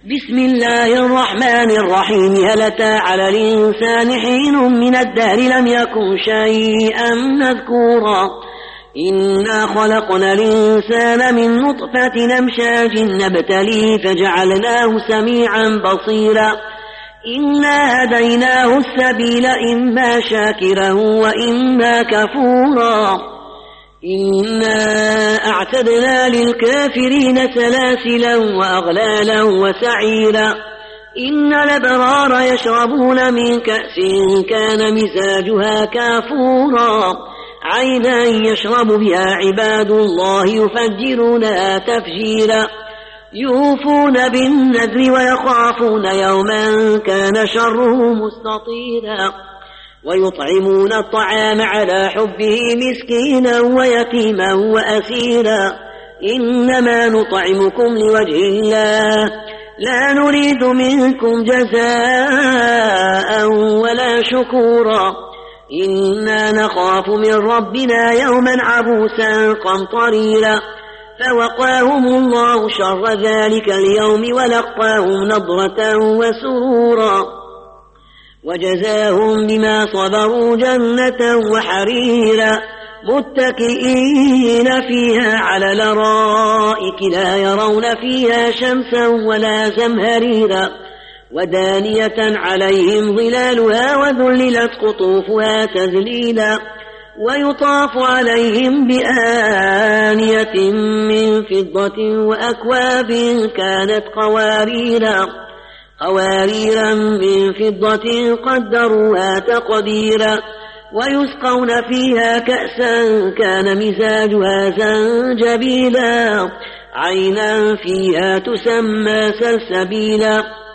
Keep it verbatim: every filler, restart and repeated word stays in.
بسم الله الرحمن الرحيم. هل أتى على الإنسان حين من الدهر لم يكن شيئا مذكورا إنا خلقنا الإنسان من نطفة أمشاج نبتليه فجعلناه سميعا بصيرا إنا هديناه السبيل إما شاكرا وإما كفورا إنا أعتدنا للكافرين سلاسلا وأغلالا وسعيرا إن الأبرار يشربون من كأس كان مزاجها كافورا عينا يشرب بها عباد الله يفجرونها تفجيرا يوفون بالنذر ويخافون يوما كان شره مستطيرا ويطعمون الطعام على حبه مسكينا ويتيما وأسيرا إنما نطعمكم لوجه الله لا نريد منكم جزاء ولا شكورا إنا نخاف من ربنا يوما عبوسا قمطريرا فوقاهم الله شر ذلك اليوم ولقاهم نضرة وسرورا وجزاهم بما صبروا جنة وحريرا متكئين فيها على الأرائك لا يرون فيها شمسا ولا زمهريرا ودانية عليهم ظلالها وذللت قطوفها تذليلا ويطاف عليهم بآنية من فضة وأكواب كانت قواريرا قواريرا من فضة قدروها تقديرا ويسقون فيها كأسا كان مزاجها زنجبيلا عينا فيها تسمى سلسبيلا